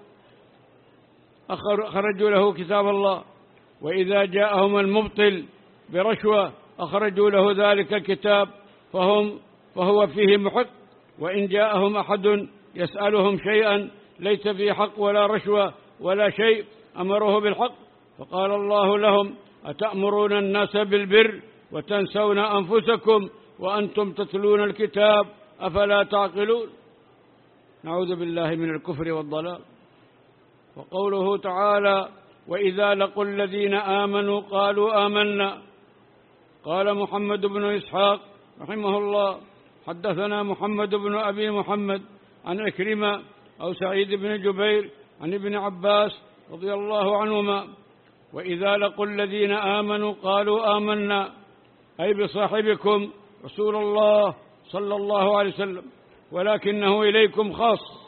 أخرجوا له كتاب الله، وإذا جاءهم المبطل برشوة أخرجوا له ذلك الكتاب فهم فهو فيه محق. وإن جاءهم أحد يسألهم شيئا ليس فيه حق ولا رشوة ولا شيء أمروه بالحق، فقال الله لهم أتأمرون الناس بالبر وتنسون أنفسكم وأنتم تتلون الكتاب أفلا تعقلون. نعوذ بالله من الكفر والضلال. وقوله تعالى وإذا لقوا الذين آمنوا قالوا آمنا، قال محمد بن إسحاق رحمه الله حدثنا محمد بن أبي محمد عن عكرمة أو سعيد بن جبير عن ابن عباس رضي الله عنهما وإذا لقوا الذين آمنوا قالوا آمنا، أي بصاحبكم رسول الله صلى الله عليه وسلم، ولكنه إليكم خاص